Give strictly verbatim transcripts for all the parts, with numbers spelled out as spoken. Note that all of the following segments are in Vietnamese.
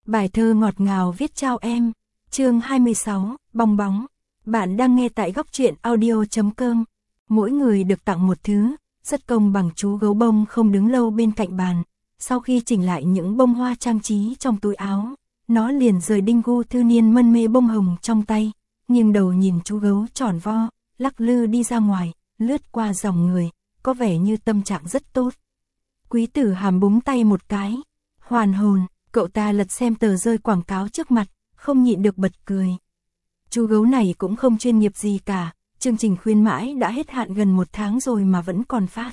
Bài thơ ngọt ngào viết trao em. Chương hai mươi sáu, bong bóng. Bạn đang nghe tại góc truyện audio chấm com. Mỗi người được tặng một thứ, rất công bằng. Chú gấu bông không đứng lâu bên cạnh bàn. Sau khi chỉnh lại những bông hoa trang trí trong túi áo, nó liền rời đinh. Ngô Thư Niên mân mê bông hồng trong tay, nghiêng đầu nhìn chú gấu tròn vo, lắc lư đi ra ngoài, lướt qua dòng người, có vẻ như tâm trạng rất tốt. Quý Tử Hàm búng tay một cái, hoàn hồn. Cậu ta lật xem tờ rơi quảng cáo trước mặt, không nhịn được bật cười. Chú gấu này cũng không chuyên nghiệp gì cả, chương trình khuyến mãi đã hết hạn gần một tháng rồi mà vẫn còn phát.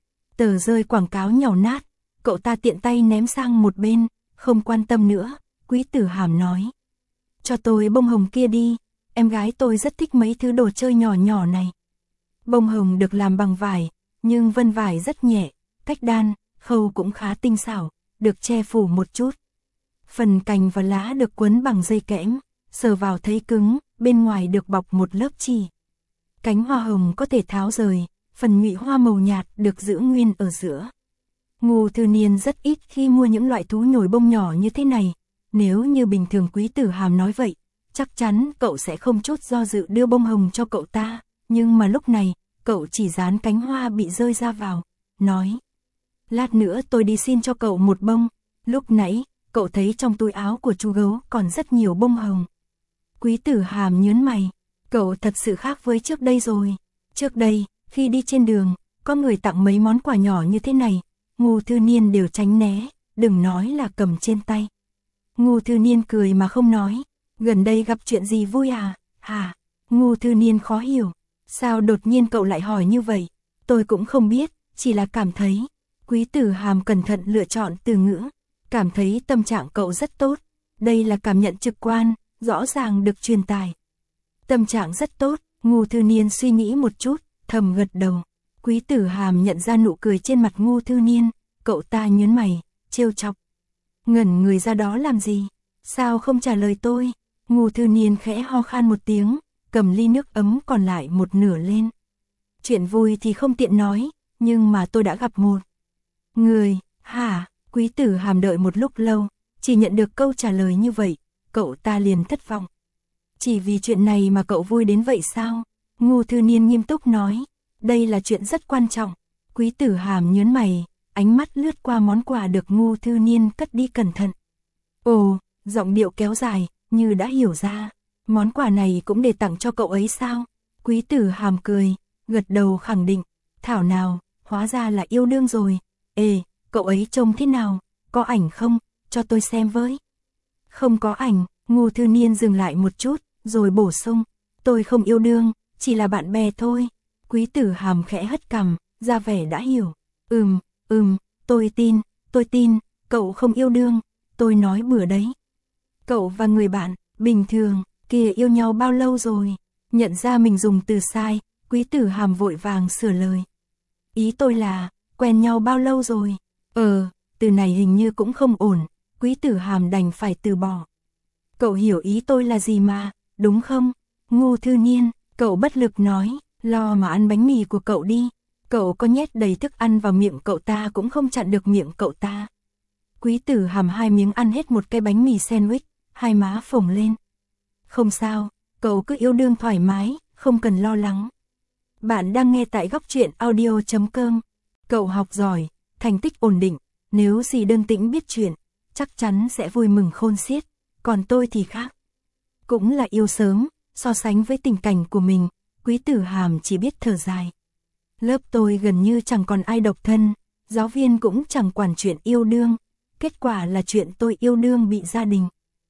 Tờ rơi quảng cáo nhàu nát, cậu ta tiện tay ném sang một bên, không quan tâm nữa. Quý Tử Hàm nói: "Cho tôi bông hồng kia đi, em gái tôi rất thích mấy thứ đồ chơi nhỏ nhỏ này." Bông hồng được làm bằng vải, nhưng vân vải rất nhẹ, cách đan, khâu cũng khá tinh xảo, được che phủ một chút. Phần cành và lá được quấn bằng dây kẽm, sờ vào thấy cứng, bên ngoài được bọc một lớp chì. Cánh hoa hồng có thể tháo rời, phần nhụy hoa màu nhạt được giữ nguyên ở giữa. Ngô Thư Niên rất ít khi mua những loại thú nhồi bông nhỏ như thế này. Nếu như bình thường Quý Tử Hàm nói vậy, chắc chắn cậu sẽ không chút do dự đưa bông hồng cho cậu ta. Nhưng mà lúc này, cậu chỉ dán cánh hoa bị rơi ra vào, nói: "Lát nữa tôi đi xin cho cậu một bông." Lúc nãy, cậu thấy trong túi áo của chú gấu còn rất nhiều bông hồng. Quý Tử Hàm nhớn mày, cậu thật sự khác với trước đây rồi. Trước đây, khi đi trên đường, có người tặng mấy món quà nhỏ như thế này, Ngô Thư Niên đều tránh né, đừng nói là cầm trên tay. Ngô Thư Niên cười mà không nói, gần đây gặp chuyện gì vui à, hả? Ngô Thư Niên khó hiểu, sao đột nhiên cậu lại hỏi như vậy? Tôi cũng không biết, chỉ là cảm thấy. Quý Tử Hàm cẩn thận lựa chọn từ ngữ, cảm thấy tâm trạng cậu rất tốt. Đây là cảm nhận trực quan, rõ ràng được truyền tải. Tâm trạng rất tốt. Ngô Thư Niên suy nghĩ một chút, thầm gật đầu. Quý Tử Hàm nhận ra nụ cười trên mặt Ngô Thư Niên, cậu ta nhớn mày, trêu chọc: "Ngẩn người ra đó làm gì? Sao không trả lời tôi?" Ngô Thư Niên khẽ ho khan một tiếng, cầm ly nước ấm còn lại một nửa lên. "Chuyện vui thì không tiện nói, nhưng mà tôi đã gặp một người." "Hả?" Quý Tử Hàm đợi một lúc lâu, chỉ nhận được câu trả lời như vậy, cậu ta liền thất vọng. "Chỉ vì chuyện này mà cậu vui đến vậy sao?" Ngô Thư Niên nghiêm túc nói, "Đây là chuyện rất quan trọng." Quý Tử Hàm nhớn mày, ánh mắt lướt qua món quà được Ngô Thư Niên cất đi cẩn thận. "Ồ," giọng điệu kéo dài, như đã hiểu ra, "món quà này cũng để tặng cho cậu ấy sao?" Quý Tử Hàm cười, gật đầu khẳng định, "Thảo nào, hóa ra là yêu đương rồi. Ê, cậu ấy trông thế nào, có ảnh không, cho tôi xem với." "Không có ảnh." Ngô Thư Niên dừng lại một chút, rồi bổ sung, "Tôi không yêu đương, chỉ là bạn bè thôi." Quý Tử Hàm khẽ hất cằm, ra vẻ đã hiểu. "Ừm, ừm, tôi tin, tôi tin, cậu không yêu đương, tôi nói bừa đấy." "Cậu và người bạn, bình thường, kia yêu nhau bao lâu rồi?" Nhận ra mình dùng từ sai, Quý Tử Hàm vội vàng sửa lời. "Ý tôi là, quen nhau bao lâu rồi?" "Ờ, từ này hình như cũng không ổn." Quý Tử Hàm đành phải từ bỏ. "Cậu hiểu ý tôi là gì mà, đúng không?" Ngô Thư Niên, cậu bất lực nói, "Lo mà ăn bánh mì của cậu đi." Cậu có nhét đầy thức ăn vào miệng cậu ta cũng không chặn được miệng cậu ta. Quý Tử Hàm hai miếng ăn hết một cái bánh mì sandwich, hai má phồng lên. "Không sao, cậu cứ yêu đương thoải mái, không cần lo lắng." Bạn đang nghe tại góc truyện audio chấm com. Cậu học giỏi, thành tích ổn định, nếu dì Đơn Tĩnh biết chuyện, chắc chắn sẽ vui mừng khôn xiết, còn tôi thì khác. Cũng là yêu sớm, so sánh với tình cảnh của mình, Quý Tử Hàm chỉ biết thở dài. "Lớp tôi gần như chẳng còn ai độc thân, giáo viên cũng chẳng quản chuyện yêu đương, kết quả là chuyện tôi yêu đương bị gia đình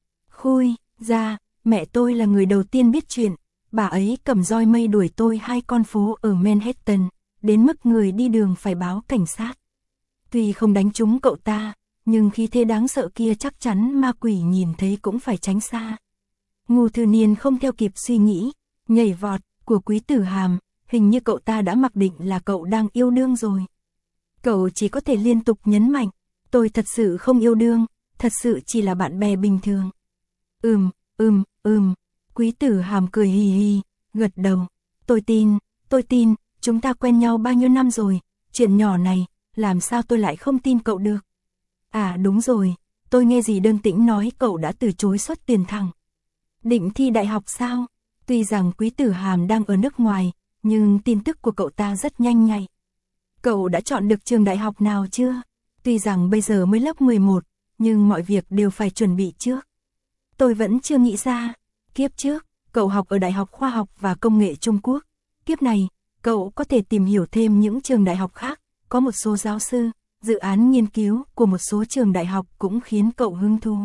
khui ra. Mẹ tôi là người đầu tiên biết chuyện, bà ấy cầm roi mây đuổi tôi hai con phố ở Manhattan, đến mức người đi đường phải báo cảnh sát. Tuy không đánh trúng cậu ta, nhưng khí thế đáng sợ kia chắc chắn ma quỷ nhìn thấy cũng phải tránh xa." Ngô Thư Niên không theo kịp suy nghĩ, nhảy vọt của Quý Tử Hàm, hình như cậu ta đã mặc định là cậu đang yêu đương rồi. Cậu chỉ có thể liên tục nhấn mạnh, "Tôi thật sự không yêu đương, thật sự chỉ là bạn bè bình thường." "Ừm, ừm, ừm." Quý Tử Hàm cười hì hì, gật đầu, "Tôi tin, tôi tin, chúng ta quen nhau bao nhiêu năm rồi, chuyện nhỏ này, làm sao tôi lại không tin cậu được." "À đúng rồi, tôi nghe dì Đơn Tĩnh nói cậu đã từ chối xuất tiền thẳng. Định thi đại học sao? Tuy rằng Quý Tử Hàm đang ở nước ngoài, nhưng tin tức của cậu ta rất nhanh nhạy. Cậu đã chọn được trường đại học nào chưa? Tuy rằng bây giờ mới lớp mười một, nhưng mọi việc đều phải chuẩn bị trước. Tôi vẫn chưa nghĩ ra. Kiếp trước, cậu học ở Đại học Khoa học và Công nghệ Trung Quốc. Kiếp này, cậu có thể tìm hiểu thêm những trường đại học khác, có một số giáo sư, dự án nghiên cứu của một số trường đại học cũng khiến cậu hứng thú.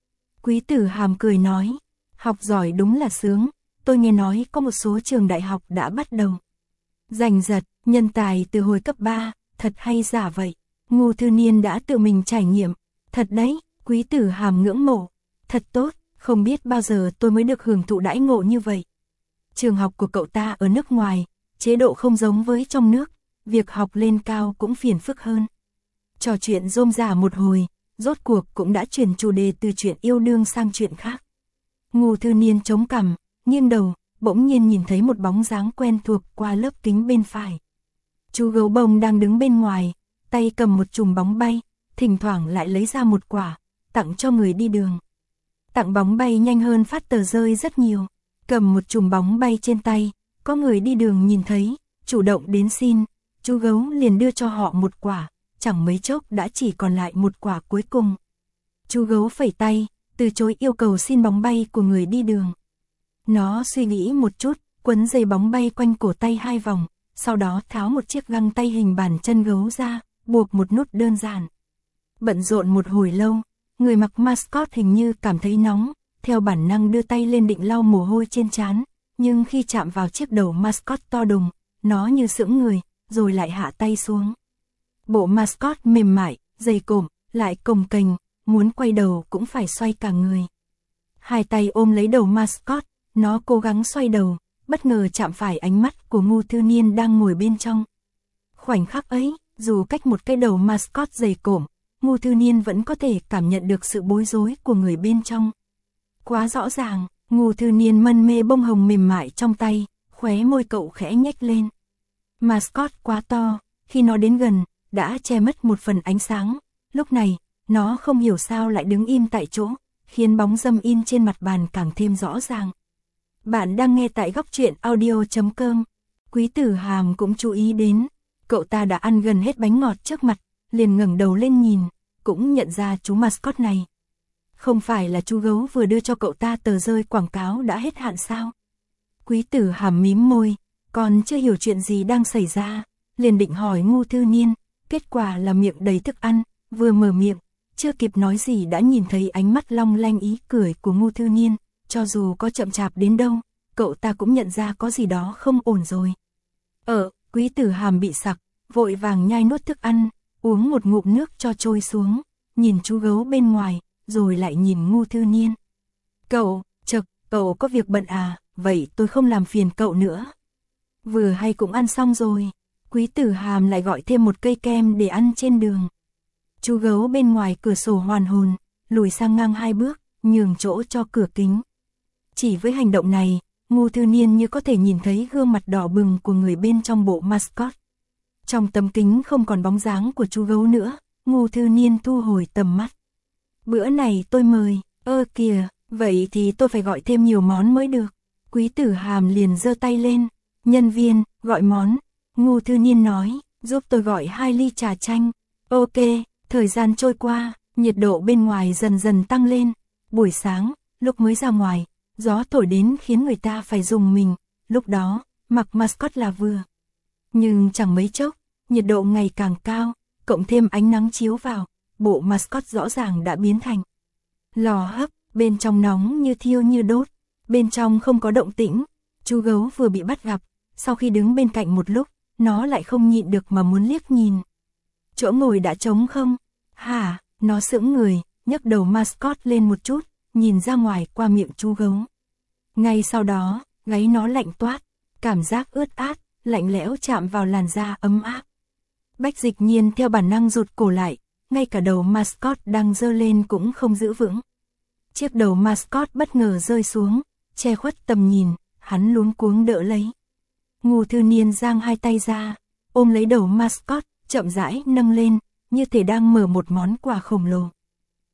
Quý Tử Hàm cười nói, học giỏi đúng là sướng, tôi nghe nói có một số trường đại học đã bắt đầu giành giật nhân tài từ hồi cấp ba, thật hay giả vậy? Ngô Thư Niên đã tự mình trải nghiệm, thật đấy, Quý Tử Hàm ngưỡng mộ, thật tốt, không biết bao giờ tôi mới được hưởng thụ đãi ngộ như vậy. Trường học của cậu ta ở nước ngoài, chế độ không giống với trong nước, việc học lên cao cũng phiền phức hơn. Trò chuyện rôm rả một hồi, rốt cuộc cũng đã chuyển chủ đề từ chuyện yêu đương sang chuyện khác. Ngô Thư Niên chống cằm, nghiêng đầu, bỗng nhiên nhìn thấy một bóng dáng quen thuộc qua lớp kính bên phải. Chú gấu bông đang đứng bên ngoài, tay cầm một chùm bóng bay, thỉnh thoảng lại lấy ra một quả, tặng cho người đi đường. Tặng bóng bay nhanh hơn phát tờ rơi rất nhiều, cầm một chùm bóng bay trên tay, có người đi đường nhìn thấy, chủ động đến xin, chú gấu liền đưa cho họ một quả, chẳng mấy chốc đã chỉ còn lại một quả cuối cùng. Chú gấu phẩy tay, từ chối yêu cầu xin bóng bay của người đi đường. Nó suy nghĩ một chút, quấn dây bóng bay quanh cổ tay hai vòng, sau đó tháo một chiếc găng tay hình bàn chân gấu ra, buộc một nút đơn giản. Bận rộn một hồi lâu, người mặc mascot hình như cảm thấy nóng, theo bản năng đưa tay lên định lau mồ hôi trên trán, nhưng khi chạm vào chiếc đầu mascot to đùng, nó như sững người, rồi lại hạ tay xuống. Bộ mascot mềm mại, dày cộm, lại cồng kềnh, muốn quay đầu cũng phải xoay cả người. Hai tay ôm lấy đầu mascot, nó cố gắng xoay đầu, bất ngờ chạm phải ánh mắt của Ngô Thư Niên đang ngồi bên trong. Khoảnh khắc ấy, dù cách một cái đầu mascot dày cộm, Ngô Thư Niên vẫn có thể cảm nhận được sự bối rối của người bên trong. Quá rõ ràng, Ngô Thư Niên mân mê bông hồng mềm mại trong tay, khóe môi cậu khẽ nhếch lên. Mascot quá to, khi nó đến gần, đã che mất một phần ánh sáng. Lúc này, nó không hiểu sao lại đứng im tại chỗ, khiến bóng râm in trên mặt bàn càng thêm rõ ràng. Bạn đang nghe tại góc truyện audio chấm com. Quý Tử Hàm cũng chú ý đến, cậu ta đã ăn gần hết bánh ngọt trước mặt, liền ngẩng đầu lên nhìn, cũng nhận ra chú mascot này. Không phải là chú gấu vừa đưa cho cậu ta tờ rơi quảng cáo đã hết hạn sao? Quý Tử Hàm mím môi, còn chưa hiểu chuyện gì đang xảy ra, liền định hỏi Ngô Thư Niên, kết quả là miệng đầy thức ăn, vừa mở miệng, chưa kịp nói gì đã nhìn thấy ánh mắt long lanh ý cười của Ngô Thư Niên, cho dù có chậm chạp đến đâu, cậu ta cũng nhận ra có gì đó không ổn rồi. Ờ, Quý Tử Hàm bị sặc, vội vàng nhai nuốt thức ăn, uống một ngụm nước cho trôi xuống, nhìn chú gấu bên ngoài, rồi lại nhìn Ngô Thư Niên. Cậu, chậc, cậu có việc bận à, vậy tôi không làm phiền cậu nữa. Vừa hay cũng ăn xong rồi, Quý Tử Hàm lại gọi thêm một cây kem để ăn trên đường. Chú gấu bên ngoài cửa sổ hoàn hồn, lùi sang ngang hai bước, nhường chỗ cho cửa kính. Chỉ với hành động này, Ngô Thư Niên như có thể nhìn thấy gương mặt đỏ bừng của người bên trong bộ mascot. Trong tấm kính không còn bóng dáng của chú gấu nữa, Ngô Thư Niên thu hồi tầm mắt. Bữa này tôi mời, ơ kìa, vậy thì tôi phải gọi thêm nhiều món mới được. Quý Tử Hàm liền giơ tay lên, nhân viên, gọi món. Ngô Thư Niên nói, giúp tôi gọi hai ly trà chanh. Ok, thời gian trôi qua, nhiệt độ bên ngoài dần dần tăng lên. Buổi sáng, lúc mới ra ngoài, gió thổi đến khiến người ta phải rùng mình, lúc đó, mặc mascot là vừa. Nhưng chẳng mấy chốc, nhiệt độ ngày càng cao, cộng thêm ánh nắng chiếu vào, bộ mascot rõ ràng đã biến thành lò hấp, bên trong nóng như thiêu như đốt, bên trong không có động tĩnh. Chú gấu vừa bị bắt gặp, sau khi đứng bên cạnh một lúc, nó lại không nhịn được mà muốn liếc nhìn. Chỗ ngồi đã trống không? Hả? Nó sững người, nhấc đầu mascot lên một chút, nhìn ra ngoài qua miệng chú gấu. Ngay sau đó, gáy nó lạnh toát, cảm giác ướt át, lạnh lẽo chạm vào làn da ấm áp. Bách Dịch Nhiên theo bản năng rụt cổ lại, ngay cả đầu mascot đang giơ lên cũng không giữ vững. Chiếc đầu mascot bất ngờ rơi xuống, che khuất tầm nhìn, hắn luống cuống đỡ lấy. Ngô Thư Niên giang hai tay ra, ôm lấy đầu mascot, chậm rãi nâng lên, như thể đang mở một món quà khổng lồ.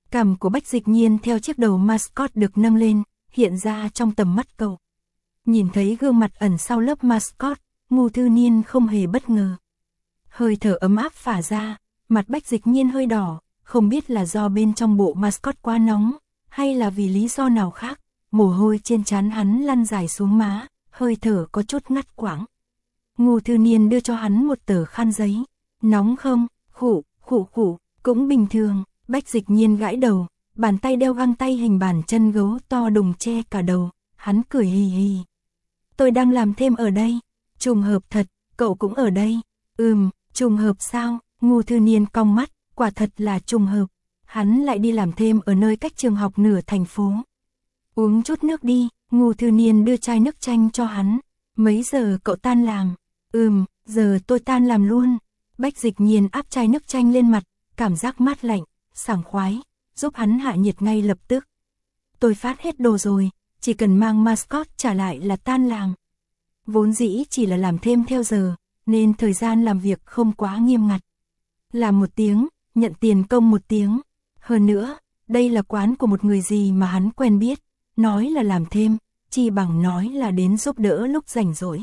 Cằm của Bách Dịch Nhiên theo chiếc đầu mascot được nâng lên, hiện ra trong tầm mắt cậu. Nhìn thấy gương mặt ẩn sau lớp mascot, Ngô Thư Niên không hề bất ngờ. Hơi thở ấm áp phả ra, mặt Bách Dịch Nhiên hơi đỏ, không biết là do bên trong bộ mascot quá nóng, hay là vì lý do nào khác, mồ hôi trên trán hắn lăn dài xuống má, hơi thở có chút ngắt quãng. Ngô Thư Niên đưa cho hắn một tờ khăn giấy. Nóng không? Khụ, khụ khụ, cũng bình thường. Bách Dịch Nhiên gãi đầu, bàn tay đeo găng tay hình bàn chân gấu to đùng che cả đầu, hắn cười hì hì. Tôi đang làm thêm ở đây. Trùng hợp thật, cậu cũng ở đây. Ừm, trùng hợp sao? Ngô Thư Niên cong mắt, quả thật là trùng hợp. Hắn lại đi làm thêm ở nơi cách trường học nửa thành phố. Uống chút nước đi. Ngô Thư Niên đưa chai nước chanh cho hắn. Mấy giờ cậu tan làm? Ừm, giờ tôi tan làm luôn. Bách Dịch Nhiên áp chai nước chanh lên mặt, cảm giác mát lạnh, sảng khoái, giúp hắn hạ nhiệt ngay lập tức. Tôi phát hết đồ rồi, chỉ cần mang mascot trả lại là tan làm. Vốn dĩ chỉ là làm thêm theo giờ, nên thời gian làm việc không quá nghiêm ngặt. Làm một tiếng, nhận tiền công một tiếng. Hơn nữa, đây là quán của một người gì mà hắn quen biết, nói là làm thêm, chi bằng nói là đến giúp đỡ lúc rảnh rỗi.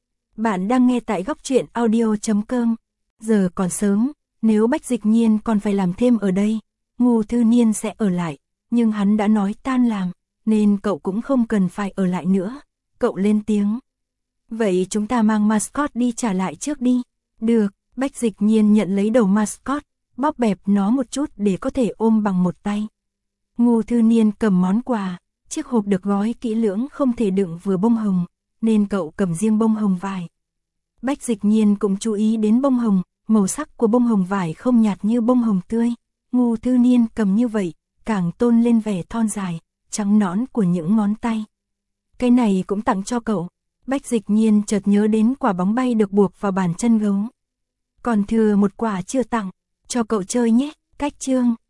Bạn đang nghe tại góc truyện audio chấm com. Giờ còn sớm, nếu Bách Dịch Nhiên còn phải làm thêm ở đây, Ngô Thư Niên sẽ ở lại, nhưng hắn đã nói tan làm, nên cậu cũng không cần phải ở lại nữa. Cậu lên tiếng. Vậy chúng ta mang mascot đi trả lại trước đi. Được, Bách Dịch Nhiên nhận lấy đầu mascot, bóp bẹp nó một chút để có thể ôm bằng một tay. Ngô Thư Niên cầm món quà, chiếc hộp được gói kỹ lưỡng không thể đựng vừa bông hồng, nên cậu cầm riêng bông hồng vải. Bách Dịch Nhiên cũng chú ý đến bông hồng, màu sắc của bông hồng vải không nhạt như bông hồng tươi. Ngô Thư Niên cầm như vậy, càng tôn lên vẻ thon dài, trắng nõn của những ngón tay. Cái này cũng tặng cho cậu. Bách Dịch Nhiên chợt nhớ đến quả bóng bay được buộc vào bàn chân gấu. Còn thừa một quả chưa tặng, cho cậu chơi nhé. Cách chương